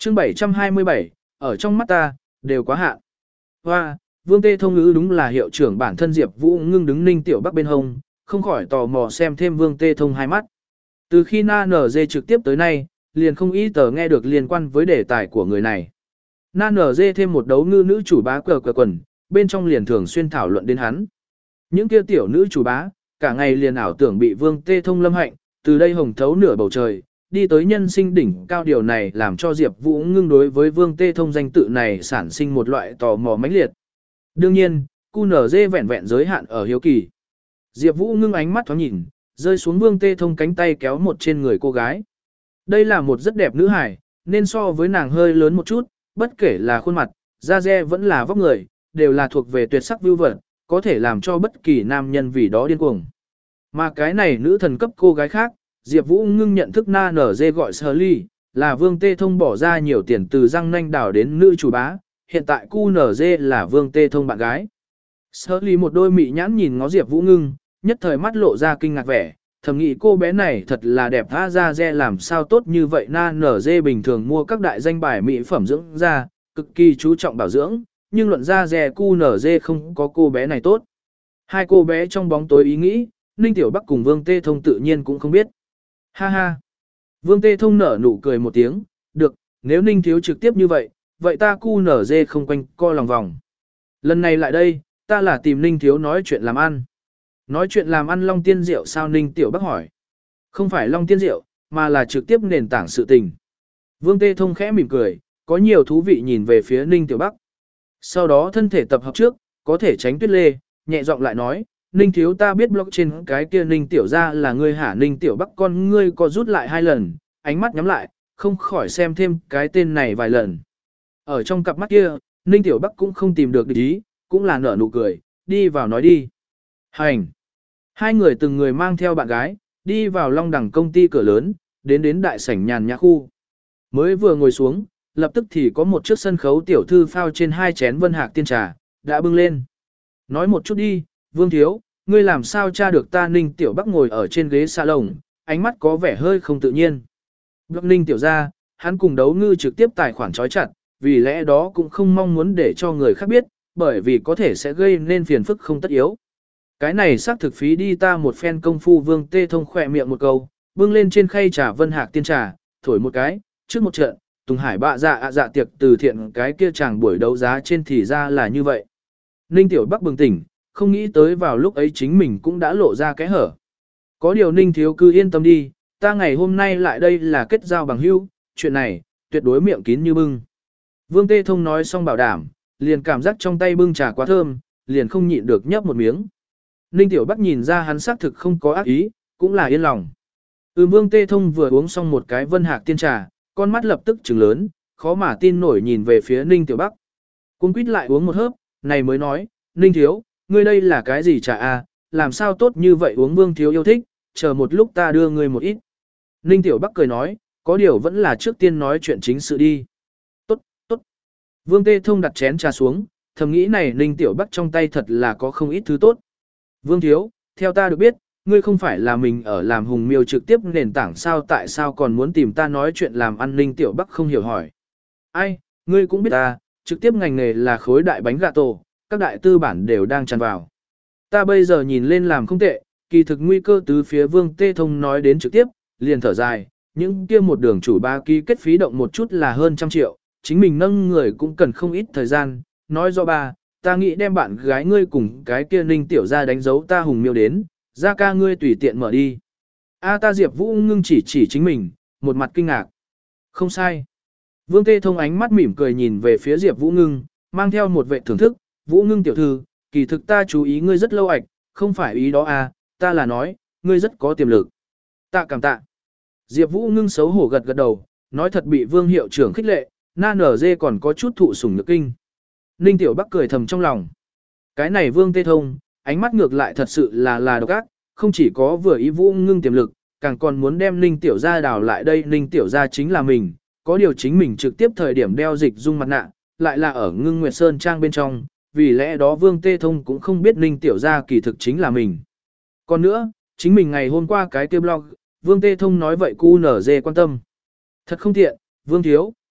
chương 727, ở trong mắt ta, đều quá hạn. Hoa, Vương Tê Thông ngữ đúng là hiệu trưởng bản thân Diệp Vũ Ngưng đứng Ninh Tiểu Bắc bên hông, không khỏi tò mò xem thêm Vương Tê Thông hai mắt. Từ khi Na NG trực tiếp tới nay, liền không ý tờ nghe được liên quan với đề tài của người này. Na NG thêm một đấu ngư nữ chủ bá cờ quần, bên trong liền thường xuyên thảo luận đến hắn. Những kia tiểu nữ chủ bá, cả ngày liền ảo tưởng bị Vương Tê Thông lâm hạnh, từ đây hồng thấu nửa bầu trời, đi tới nhân sinh đỉnh cao, điều này làm cho Diệp Vũ Ngưng đối với Vương Tê Thông danh tự này sản sinh một loại tò mò mãnh liệt. Đương nhiên, QNZ vẹn vẹn giới hạn ở hiếu kỳ. Diệp Vũ Ngưng ánh mắt thoáng nhìn, rơi xuống Vương Tê Thông cánh tay kéo một trên người cô gái. Đây là một rất đẹp nữ hài, nên so với nàng hơi lớn một chút, bất kể là khuôn mặt, da dẻ vẫn là vóc người, đều là thuộc về tuyệt sắc view vật, có thể làm cho bất kỳ nam nhân vì đó điên cuồng. Mà cái này nữ thần cấp cô gái khác, Diệp Vũ Ngưng nhận thức Na NG gọi Shirley, là Vương Tê Thông bỏ ra nhiều tiền từ răng nanh đảo đến nữ chủ bá, hiện tại QNZ là Vương Tê Thông bạn gái. Shirley một đôi mị nhãn nhìn ngó Diệp Vũ Ngưng, nhất thời mắt lộ ra kinh ngạc vẻ, thầm nghĩ cô bé này thật là đẹp tha da dẻ làm sao tốt như vậy. Na NG bình thường mua các đại danh bài mỹ phẩm dưỡng da, cực kỳ chú trọng bảo dưỡng, nhưng luận da dẻ QNZ không có cô bé này tốt. Hai cô bé trong bóng tối ý nghĩ, Ninh Tiểu Bắc cùng Vương Tê Thông tự nhiên cũng không biết. Ha ha. Vương Tê Thông nở nụ cười một tiếng, được, nếu Ninh Thiếu trực tiếp như vậy, vậy ta QNZ không quanh co lòng vòng. Lần này lại đây, ta là tìm Ninh Thiếu nói chuyện làm ăn. Nói chuyện làm ăn Long Tiên Diệu sao? Ninh Tiểu Bắc hỏi. Không phải Long Tiên Diệu, mà là trực tiếp nền tảng sự tình. Vương Tê Thông khẽ mỉm cười, có nhiều thú vị nhìn về phía Ninh Tiểu Bắc. Sau đó thân thể tập hợp trước, có thể tránh Tuyết Lê, nhẹ giọng lại nói, Ninh Thiếu ta biết blockchain cái kia Ninh Tiểu ra là ngươi hả? Ninh Tiểu Bắc con ngươi có rút lại 2 lần, ánh mắt nhắm lại, không khỏi xem thêm cái tên này vài lần. Ở trong cặp mắt kia, Ninh Tiểu Bắc cũng không tìm được địch ý, cũng là nở nụ cười, đi vào nói đi. Hành! Hai người từng người mang theo bạn gái, đi vào Long Đẳng công ty cửa lớn, đến đại sảnh nhàn nhã khu. Mới vừa ngồi xuống, lập tức thì có một chiếc sân khấu tiểu thư phao trên 2 chén Vân Hạc tiên trà, đã bưng lên. Nói một chút đi, Vương Thiếu, ngươi làm sao tra được ta? Ninh Tiểu Bắc ngồi ở trên ghế salon, ánh mắt có vẻ hơi không tự nhiên. Bắc Ninh Tiểu ra, hắn cùng đấu ngư trực tiếp tài khoản trói chặt, vì lẽ đó cũng không mong muốn để cho người khác biết, bởi vì có thể sẽ gây nên phiền phức không tất yếu. Cái này xác thực phí đi ta một phen công phu. Vương Tê Thông khỏe miệng một câu, bưng lên trên khay trà Vân Hạc tiên trà, thổi một cái, trước một trận, Tùng Hải bạ dạ tiệc từ thiện cái kia chàng buổi đấu giá trên thì ra là như vậy. Ninh Tiểu Bắc bừng tỉnh, không nghĩ tới vào lúc ấy chính mình cũng đã lộ ra cái hở. Có điều Ninh Thiếu cứ yên tâm đi, ta ngày hôm nay lại đây là kết giao bằng hữu, chuyện này, tuyệt đối miệng kín như bưng. Vương Tê Thông nói xong bảo đảm, liền cảm giác trong tay bưng trà quá thơm, liền không nhịn được nhấp một miếng. Ninh Tiểu Bắc nhìn ra hắn xác thực không có ác ý, cũng là yên lòng. Vương Tê Thông vừa uống xong một cái Vân Hạc tiên trà, con mắt lập tức trừng lớn, khó mà tin nổi nhìn về phía Ninh Tiểu Bắc. Cung quýt lại uống một hớp, này mới nói, Ninh Thiếu, ngươi đây là cái gì trà à, làm sao tốt như vậy? Uống Vương Thiếu yêu thích, chờ một lúc ta đưa ngươi một ít. Ninh Tiểu Bắc cười nói, có điều vẫn là trước tiên nói chuyện chính sự đi. Tốt, tốt. Vương Tê Thông đặt chén trà xuống, thầm nghĩ này Ninh Tiểu Bắc trong tay thật là có không ít thứ tốt. Vương Thiếu, theo ta được biết, ngươi không phải là mình ở làm hùng miêu trực tiếp nền tảng sao, tại sao còn muốn tìm ta nói chuyện làm ăn? Ninh Tiểu Bắc không hiểu hỏi. Ai, ngươi cũng biết ta, trực tiếp ngành nghề là khối đại bánh gà tổ, các đại tư bản đều đang tràn vào. Ta bây giờ nhìn lên làm không tệ, kỳ thực nguy cơ từ phía. Vương Tê Thông nói đến trực tiếp, liền thở dài, những kia một đường chủ ba ký kết phí động một chút là hơn 100 triệu, chính mình nâng người cũng cần không ít thời gian, nói do ba, ta nghĩ đem bạn gái ngươi cùng cái kia Ninh Tiểu ra đánh dấu ta hùng miêu đến, ra ca ngươi tùy tiện mở đi. Ta Diệp Vũ Ngưng chỉ chính mình, một mặt kinh ngạc. Không sai. Vương Tê Thông ánh mắt mỉm cười nhìn về phía Diệp Vũ Ngưng, mang theo một vẻ thưởng thức, Vũ Ngưng tiểu thư, kỳ thực ta chú ý ngươi rất lâu ạch, không phải ý đó ta là nói, ngươi rất có tiềm lực. Tạ cảm tạ. Diệp Vũ Ngưng xấu hổ gật gật đầu, nói thật bị Vương hiệu trưởng khích lệ, Na NG còn có chút thụ sủng nhược kinh. Ninh Tiểu Bắc cười thầm trong lòng. Cái này Vương Tê Thông, ánh mắt ngược lại thật sự là độc ác, không chỉ có vừa ý Vũ Ngưng tiềm lực, càng còn muốn đem Ninh Tiểu gia đào lại đây. Ninh Tiểu gia chính là mình, có điều chính mình trực tiếp thời điểm đeo dịch dung mặt nạ, lại là ở Ngưng Nguyệt Sơn Trang bên trong, vì lẽ đó Vương Tê Thông cũng không biết Ninh Tiểu gia kỳ thực chính là mình. Còn nữa, chính mình ngày hôm qua cái kia blog, Vương Tê Thông nói vậy QNZ quan tâm. Thật không tiện, Vương Thiếu,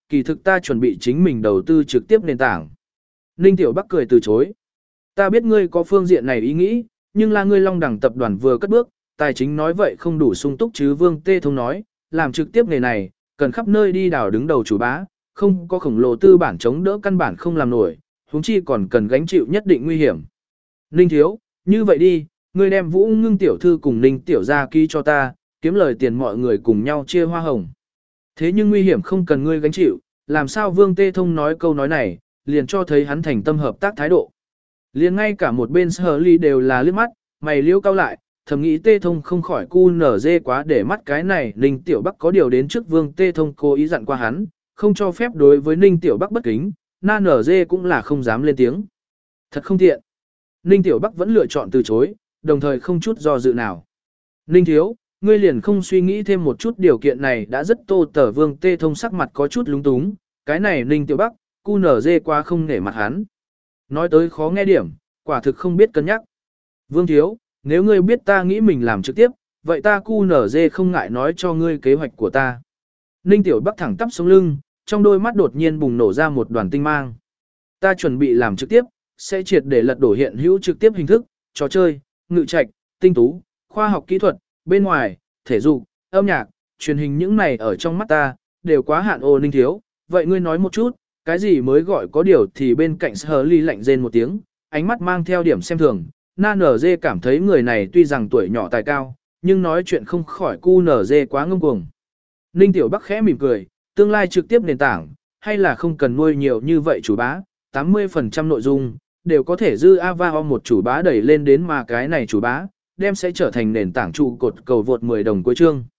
kỳ thực ta chuẩn bị chính mình đầu tư trực tiếp nền tảng. Ninh Tiểu Bắc cười từ chối. Ta biết ngươi có phương diện này ý nghĩ, nhưng là ngươi Long Đẳng tập đoàn vừa cất bước, tài chính nói vậy không đủ sung túc chứ. Vương Tê Thông nói, làm trực tiếp nghề này, cần khắp nơi đi đào đứng đầu chủ bá, không có khổng lồ tư bản chống đỡ căn bản không làm nổi, huống chi còn cần gánh chịu nhất định nguy hiểm. Ninh Thiếu, như vậy đi, ngươi đem Vũ Ngưng tiểu thư cùng Ninh Tiểu gia ký cho ta, kiếm lời tiền mọi người cùng nhau chia hoa hồng. Thế nhưng nguy hiểm không cần ngươi gánh chịu, làm sao Vương Tê Thông nói câu nói này, liền cho thấy hắn thành tâm hợp tác thái độ. Liền ngay cả một bên Sở Ly đều là liếc mắt, mày liêu cao lại, thầm nghĩ Tê Thông không khỏi cu nở dê quá để mắt cái này. Ninh Tiểu Bắc có điều đến trước Vương Tê Thông cố ý dặn qua hắn, không cho phép đối với Ninh Tiểu Bắc bất kính, na nở dê cũng là không dám lên tiếng. Thật không tiện. Ninh Tiểu Bắc vẫn lựa chọn từ chối, đồng thời không chút do dự nào. Ninh Thiếu, ngươi liền không suy nghĩ thêm một chút, điều kiện này đã rất tô tở. Vương Tê Thông sắc mặt có chút lúng túng, cái này Ninh Tiểu Bắc, cu nở dê quá không nể mặt hắn. Nói tới khó nghe điểm, quả thực không biết cân nhắc. Vương Thiếu, nếu ngươi biết ta nghĩ mình làm trực tiếp, vậy ta cu nở dê không ngại nói cho ngươi kế hoạch của ta. Ninh Tiểu Bắc thẳng tắp sống lưng, trong đôi mắt đột nhiên bùng nổ ra một đoàn tinh mang. Ta chuẩn bị làm trực tiếp, sẽ triệt để lật đổ hiện hữu trực tiếp hình thức, trò chơi, ngự trạch, tinh tú, khoa học kỹ thuật, bên ngoài, thể dục, âm nhạc, truyền hình, những này ở trong mắt ta, đều quá hạn. Ô Ninh Thiếu, vậy ngươi nói một chút, cái gì mới gọi có điều? Thì bên cạnh Sở Ly lạnh rên một tiếng, ánh mắt mang theo điểm xem thường. Na nở dê cảm thấy người này tuy rằng tuổi nhỏ tài cao, nhưng nói chuyện không khỏi cu nở dê quá ngông cuồng. Ninh Tiểu Bắc khẽ mỉm cười, tương lai trực tiếp nền tảng, hay là không cần nuôi nhiều như vậy chủ bá, 80% nội dung, đều có thể dư Avao một chủ bá đẩy lên đến, mà cái này chủ bá, đem sẽ trở thành nền tảng trụ cột cầu vượt 10 đồng cuối chương.